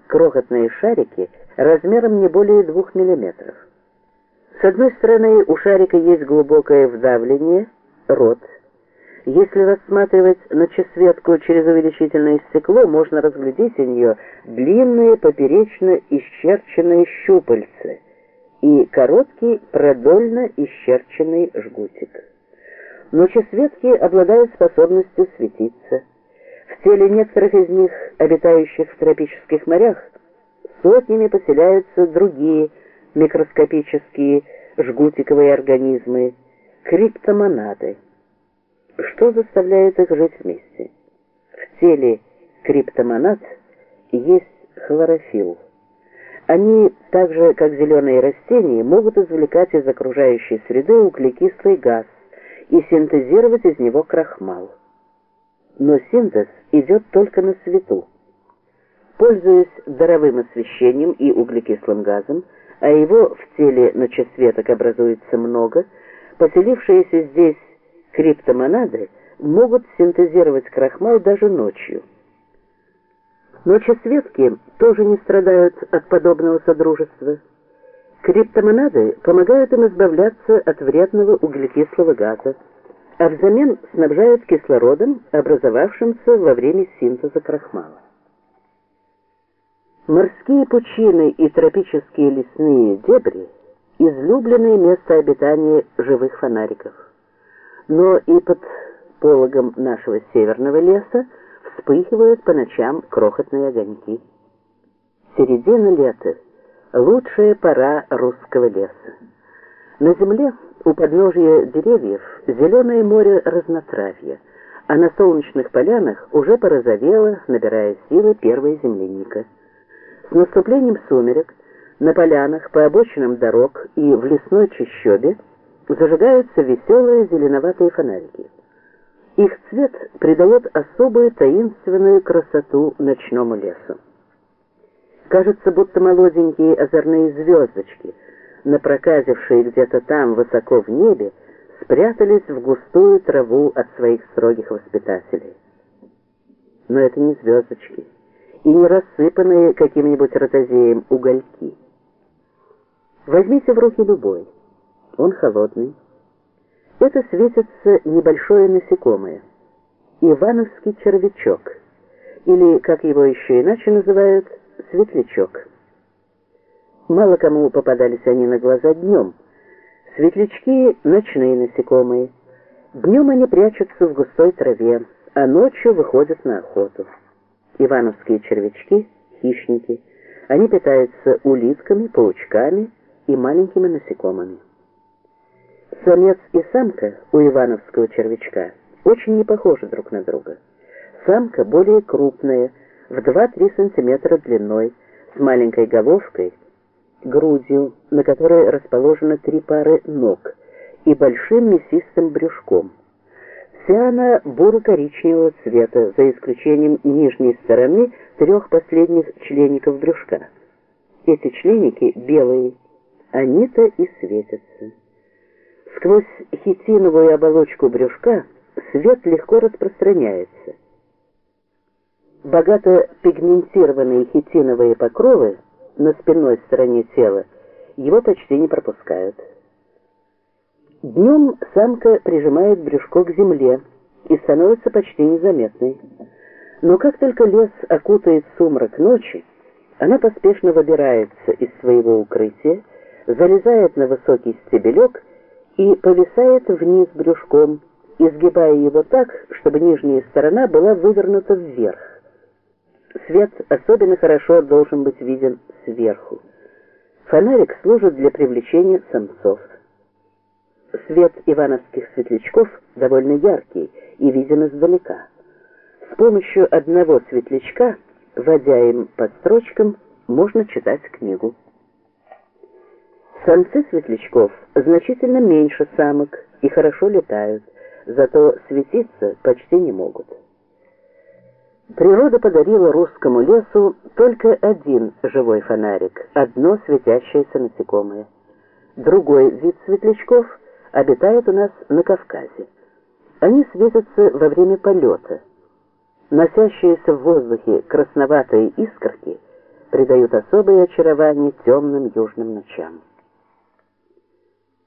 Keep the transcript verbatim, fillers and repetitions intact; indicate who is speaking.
Speaker 1: крохотные шарики размером не более двух миллиметров. С одной стороны у шарика есть глубокое вдавление, рот. Если рассматривать ночесветку через увеличительное стекло, можно разглядеть у нее длинные поперечно исчерченные щупальца и короткий продольно исчерченный жгутик. Ночесветки обладают способностью светиться. В теле некоторых из них, обитающих в тропических морях, сотнями поселяются другие микроскопические жгутиковые организмы – криптомонады. Что заставляет их жить вместе? В теле криптомонад есть хлорофилл. Они, так же как зеленые растения, могут извлекать из окружающей среды углекислый газ и синтезировать из него крахмал. Но синтез идет только на свету. Пользуясь даровым освещением и углекислым газом, а его в теле ночесветок образуется много, поселившиеся здесь криптомонады могут синтезировать крахмал даже ночью. Ночесветки тоже не страдают от подобного содружества. Криптомонады помогают им избавляться от вредного углекислого газа, а взамен снабжают кислородом, образовавшимся во время синтеза крахмала. Морские пучины и тропические лесные дебри – излюбленное место обитания живых фонариков. Но и под пологом нашего северного леса вспыхивают по ночам крохотные огоньки. Середина лета – лучшая пора русского леса. На земле у подножия деревьев зеленое море разнотравья, а на солнечных полянах уже порозовела, набирая силы, первая земляника. С наступлением сумерек на полянах, по обочинам дорог и в лесной чащобе зажигаются веселые зеленоватые фонарики. Их цвет придает особую таинственную красоту ночному лесу. Кажется, будто молоденькие озорные звездочки, напроказившие где-то там высоко в небе, спрятались в густую траву от своих строгих воспитателей. Но это не звездочки и не рассыпанные каким-нибудь ротозеем угольки. Возьмите в руки любой. Он холодный. Это светится небольшое насекомое. Ивановский червячок, или, как его еще иначе называют, светлячок. Мало кому попадались они на глаза днем. Светлячки – ночные насекомые. Днем они прячутся в густой траве, а ночью выходят на охоту. Ивановские червячки – хищники. Они питаются улитками, паучками и маленькими насекомыми. Самец и самка у ивановского червячка очень не похожи друг на друга. Самка более крупная, в два-три сантиметра длиной, с маленькой головкой, грудью, на которой расположено три пары ног, и большим мясистым брюшком. Вся она буро-коричневого цвета, за исключением нижней стороны трех последних члеников брюшка. Эти членики белые, они-то и светятся. Сквозь хитиновую оболочку брюшка свет легко распространяется. Богато пигментированные хитиновые покровы на спинной стороне тела его почти не пропускают. Днем самка прижимает брюшко к земле и становится почти незаметной. Но как только лес окутает сумрак ночи, она поспешно выбирается из своего укрытия, залезает на высокий стебелек и повисает вниз брюшком, изгибая его так, чтобы нижняя сторона была вывернута вверх. Свет особенно хорошо должен быть виден сверху. Фонарик служит для привлечения самцов. Свет ивановских светлячков довольно яркий и виден издалека. С помощью одного светлячка, водя им по строчкам, можно читать книгу. Самцы светлячков значительно меньше самок и хорошо летают, зато светиться почти не могут. Природа подарила русскому лесу только один живой фонарик, одно светящееся насекомое. Другой вид светлячков обитает у нас на Кавказе. Они светятся во время полета. Носящиеся в воздухе красноватые искорки придают особое очарование темным южным ночам.